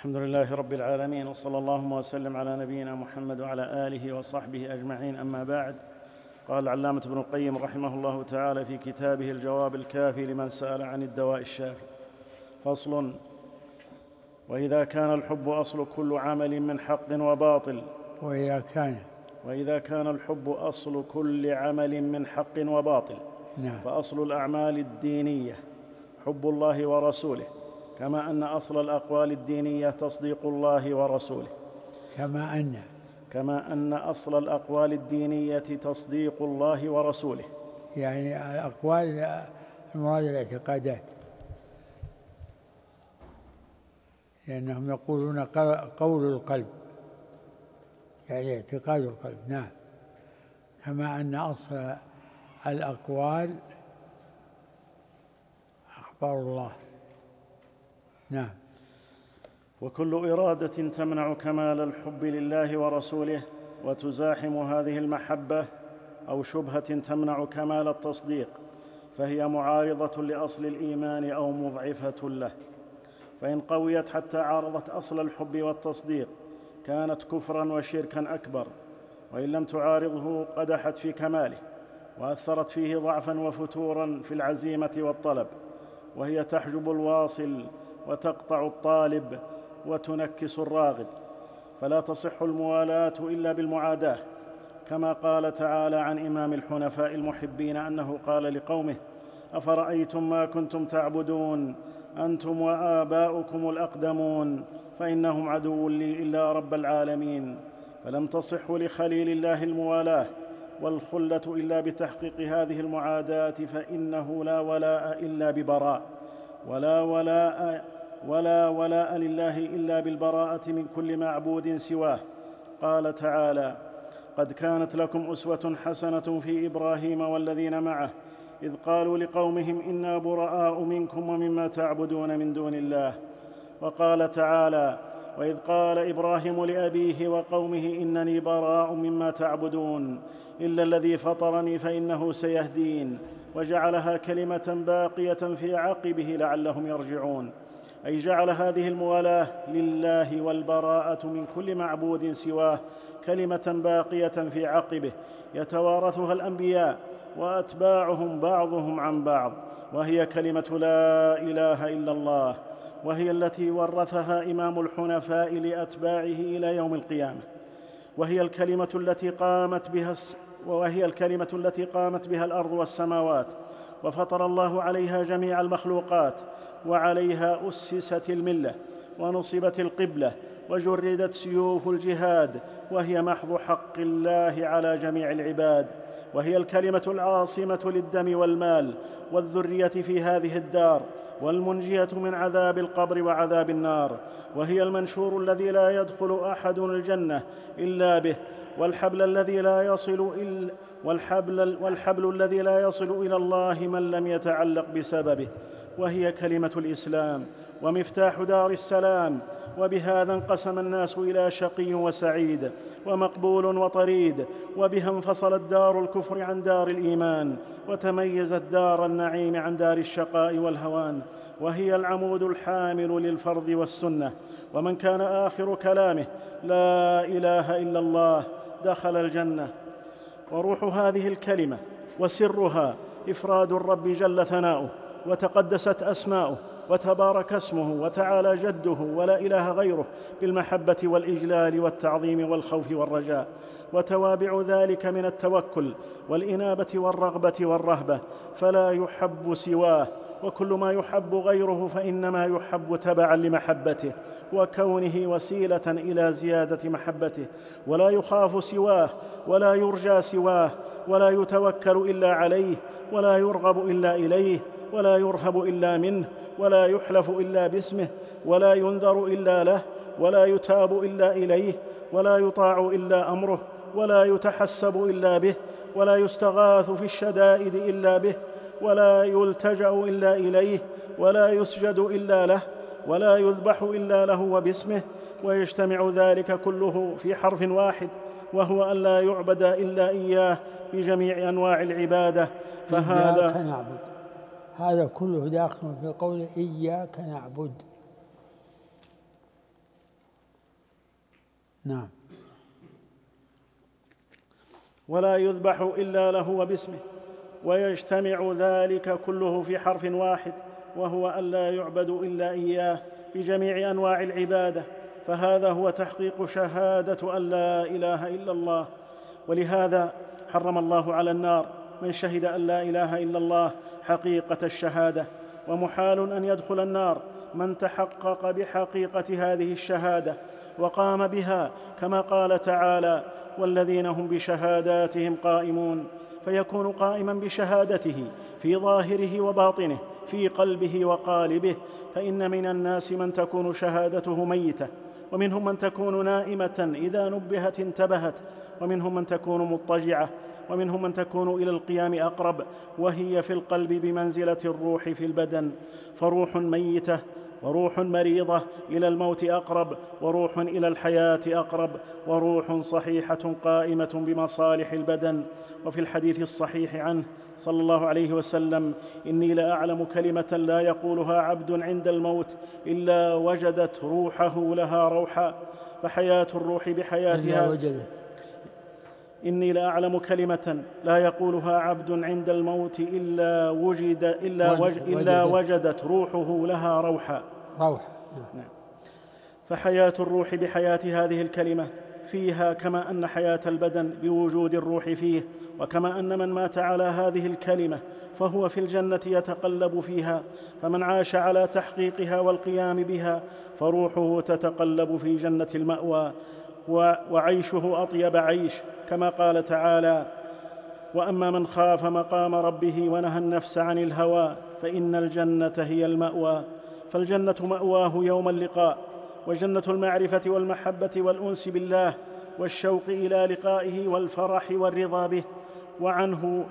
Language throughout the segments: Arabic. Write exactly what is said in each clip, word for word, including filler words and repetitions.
الحمد لله رب العالمين، وصلى اللهم وسلم على نبينا محمد وعلى آله وصحبه أجمعين. أما بعد، قال العلامة ابن القيم رحمه الله تعالى في كتابه الجواب الكافي لمن سأل عن الدواء الشافي: فصل: وإذا كان الحب أصل كل عمل من حق وباطل وإذا كان وإذا كان الحب أصل كل عمل من حق وباطل نعم. فأصل الأعمال الدينية حب الله ورسوله، كما أن أصل الأقوال الدينية تصديق الله ورسوله كما أن كما أن أصل الأقوال الدينية تصديق الله ورسوله، يعني الأقوال المراد الاعتقادات، لأنهم يقولون قول القلب يعني اعتقاد القلب. نعم. كما أن أصل الأقوال أخبار الله. نعم. وكل إرادة تمنع كمال الحب لله ورسوله وتزاحم هذه المحبة، أو شبهة تمنع كمال التصديق، فهي معارضة لأصل الإيمان أو مضعفة له، فإن قويت حتى عارضت أصل الحب والتصديق كانت كفرا وشركا أكبر، وإن لم تعارضه قدحت في كماله وأثرت فيه ضعفا وفتورا في العزيمة والطلب، وهي تحجب الواصل وتقطع الطالب وتنكس الراغب، فلا تصح الموالاة إلا بالمعاداة، كما قال تعالى عن إمام الحنفاء المحبين أنه قال لقومه: أفرأيتم ما كنتم تعبدون أنتم وآباؤكم الأقدمون فإنهم عدو لي إلا رب العالمين. فلم تصح لخليل الله الموالاة والخلة إلا بتحقيق هذه المعاداة، فإنه لا ولاء إلا ببراء، ولا ولاء ولا ولاء لله إلا بالبراءة من كل معبود سواه. قال تعالى: قد كانت لكم أسوة حسنة في إبراهيم والذين معه إذ قالوا لقومهم إنا براء منكم ومما تعبدون من دون الله. وقال تعالى: وإذ قال إبراهيم لأبيه وقومه إنني براء مما تعبدون إلا الذي فطرني فإنه سيهدين، وجعلها كلمة باقية في عقبه لعلهم يرجعون، أي جعل هذه الموالاة لله والبراءة من كل معبود سواه كلمة باقية في عقبه يتوارثها الأنبياء وأتباعهم بعضهم عن بعض، وهي كلمة لا إله إلا الله، وهي التي ورثها إمام الحنفاء لأتباعه إلى يوم القيامة، وهي الكلمة التي قامت بها وهي الكلمة التي قامت بها الأرض والسماوات، وفطر الله عليها جميع المخلوقات، وعليها أسست الملة ونصبت القبلة وجردت سيوف الجهاد، وهي محض حق الله على جميع العباد، وهي الكلمة العاصمة للدم والمال والذرية في هذه الدار، والمنجية من عذاب القبر وعذاب النار، وهي المنشور الذي لا يدخل أحد الجنة إلا به، والحبل الذي لا يصل إلا والحبل, والحبل الذي لا يصل إلى الله من لم يتعلق بسببه، وهي كلمة الإسلام ومفتاح دار السلام. وبهذا انقسم الناس إلى شقي وسعيد ومقبول وطريد، وبها انفصلت دار الكفر عن دار الإيمان، وتميزت دار النعيم عن دار الشقاء والهوان، وهي العمود الحامل للفرض والسنة. ومن كان آخر كلامه لا إله إلا الله دخل الجنة. وروح هذه الكلمة وسرها إفراد الرب جل ثناؤه وتقدست أسماؤه وتبارك اسمه وتعالى جده ولا إله غيره بالمحبة والإجلال والتعظيم والخوف والرجاء، وتوابع ذلك من التوكل والإنابة والرغبة والرهبة، فلا يحب سواه، وكل ما يحب غيره فإنما يحب تبعا لمحبته وكونه وسيلة إلى زيادة محبته، ولا يخاف سواه ولا يرجى سواه، ولا يتوكل إلا عليه، ولا يرغب إلا إليه، ولا يرهب إلا منه، ولا يحلف إلا باسمه، ولا ينذر إلا له، ولا يتاب إلا إليه، ولا يطاع إلا أمره، ولا يتحسب إلا به، ولا يستغاث في الشدائد إلا به، ولا يلتجأ إلا إليه، ولا يسجد إلا له، ولا يذبح إلا له وباسمه. ويجتمع ذلك كله في حرف واحد، وهو أن لا يعبد إلا إياه بجميع أنواع العبادة. فهذا إياك نعبد، هذا كله داخل في قول إياك نعبد. نعم. ولا يذبح إلا له وباسمه، ويجتمع ذلك كله في حرف واحد، وهو أن لا يعبد إلا إياه بجميع أنواع العبادة، فهذا هو تحقيق شهادة أن لا إله إلا الله. ولهذا حرم الله على النار من شهد أن لا إله إلا الله حقيقة الشهادة، ومحال أن يدخل النار من تحقق بحقيقة هذه الشهادة وقام بها، كما قال تعالى: والذين هم بشهاداتهم قائمون، فيكون قائما بشهادته في ظاهره وباطنه، في قلبه وقالبه. فإن من الناس من تكون شهادته ميتة، ومنهم من تكون نائمة إذا نبهت انتبهت، ومنهم من تكون مضطجعة، ومنهم من تكون إلى القيام أقرب، وهي في القلب بمنزلة الروح في البدن، فروح ميتة وروح مريضة إلى الموت أقرب، وروح إلى الحياة أقرب، وروح صحيحة قائمة بمصالح البدن. وفي الحديث الصحيح عنه صلى الله عليه وسلم: إني لأعلم كلمة لا يقولها عبد عند الموت إلا وجدت روحه لها روحا، فحياة الروح بحياتها إني لأعلم كلمة لا يقولها عبد عند الموت إلا, وجد إلا, وج إلا وجدت روحه لها روحا روح. نعم. فحياة الروح بحياة هذه الكلمة فيها، كما أن حياة البدن بوجود الروح فيه، وكما أن من مات على هذه الكلمة فهو في الجنة يتقلب فيها، فمن عاش على تحقيقها والقيام بها فروحه تتقلب في جنة المأوى، وعيشه أطيب عيش، كما قال تعالى: وأما من خاف مقام ربه ونهى النفس عن الهوى فإن الجنة هي المأوى. فالجنة مأواه يوم اللقاء، وجنة المعرفة والمحبة والأنس بالله والشوق إلى لقائه والفرح والرضا به، وعنه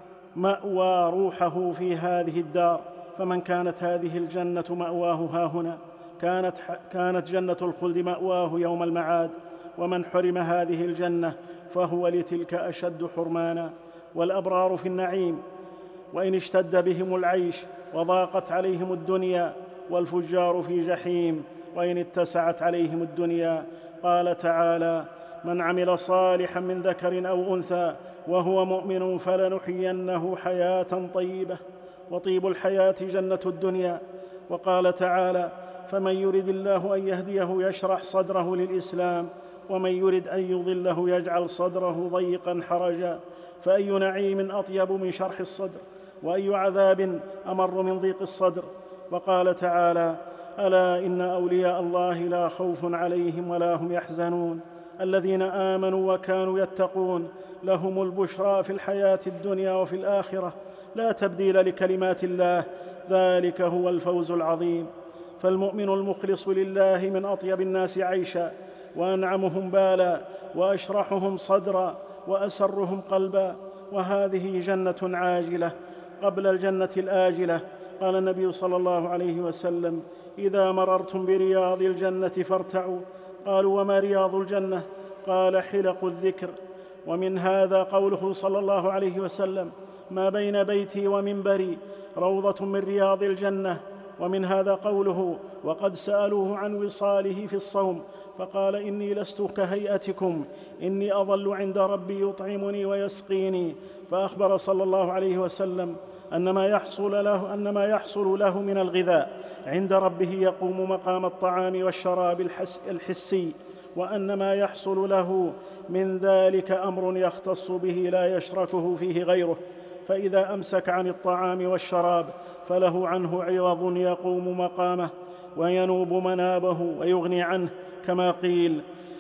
مأوى روحه في هذه الدار. فمن كانت هذه الجنة مأواه هاهنا كانت, كانت جنة الخلد مأواه يوم المعاد، ومن حرم هذه الجنة فهو لتلك أشد حرمانا. والأبرار في النعيم وإن اشتد بهم العيش وضاقت عليهم الدنيا، والفجار في جحيم وإن اتسعت عليهم الدنيا. قال تعالى: من عمل صالحا من ذكر أو أنثى وهو مؤمن فلنحيينه حياة طيبة، وطيب الحياة جنة الدنيا. وقال تعالى: فمن يرد الله أن يهديه يشرح صدره للإسلام، ومن يرد أن يضله يجعل صدره ضيقا حرجا. فأي نعيم أطيب من شرح الصدر، وأي عذاب أمر من ضيق الصدر. وقال تعالى: ألا إن أولياء الله لا خوف عليهم ولا هم يحزنون، الذين آمنوا وكانوا يتقون لهم البشرى في الحياة الدنيا وفي الآخرة، لا تبديل لكلمات الله، ذلك هو الفوز العظيم. فالمؤمن المخلص لله من أطيب الناس عيشا، وأنعمهم بالا، وأشرحهم صدرا، وأسرهم قلبا. وهذه جنة عاجلة قبل الجنة الآجلة. قال النبي صلى الله عليه وسلم: إذا مررتم برياض الجنة فارتعوا. قالوا: وما رياض الجنة؟ قال: حلق الذكر. ومن هذا قوله صلى الله عليه وسلم: ما بين بيتي ومنبري روضة من رياض الجنة. ومن هذا قوله: وقد سألوه عن وصاله في الصوم فقال: إني لست كهيئتكم، إني أظل عند ربي يطعمني ويسقيني. فأخبر صلى الله عليه وسلم أن ما يحصل له, أن ما يحصل له من الغذاء عند ربه يقوم مقام الطعام والشراب الحسي، وأن ما يحصل له من ذلك أمر يختص به لا يشركه فيه غيره. فإذا أمسك عن الطعام والشراب فله عنه عوض يقوم مقامه وينوب منابه ويغني عنه، كما قيل: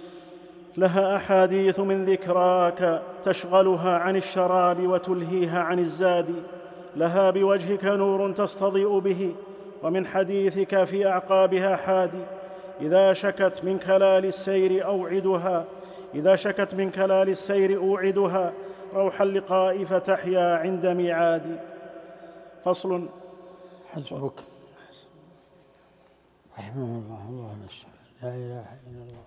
لها أحاديث من ذكراك تشغلها عن الشراب وتلهيها عن الزاد، لها بوجهك نور تستضيء به، ومن حديثك في أعقابها حادي. إذا شكت من كلال السير أوعدها إذا شكت من كلال السير أوعدها روح اللقاء فتحيا عند ميعاد. فصل. حسبك رحمه الله. الله المستعان. لا إله إلا الله.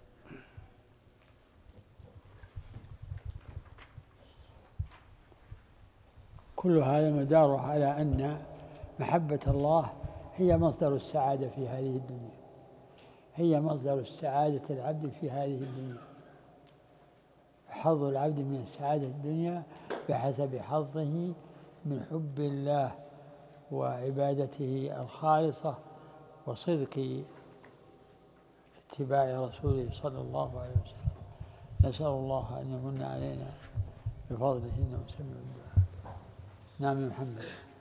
كل هذا مداره على أن محبة الله هي مصدر السعادة في هذه الدنيا، هي مصدر السعادة العبد في هذه الدنيا. حظ العبد من السعادة الدنيا بحسب حظه من حب الله وعبادته الخالصة وصدق اتباع رسوله صلى الله عليه وسلم. نسأل الله أن يمن علينا بفضله إنه سميع الدعاء. نعم محمد.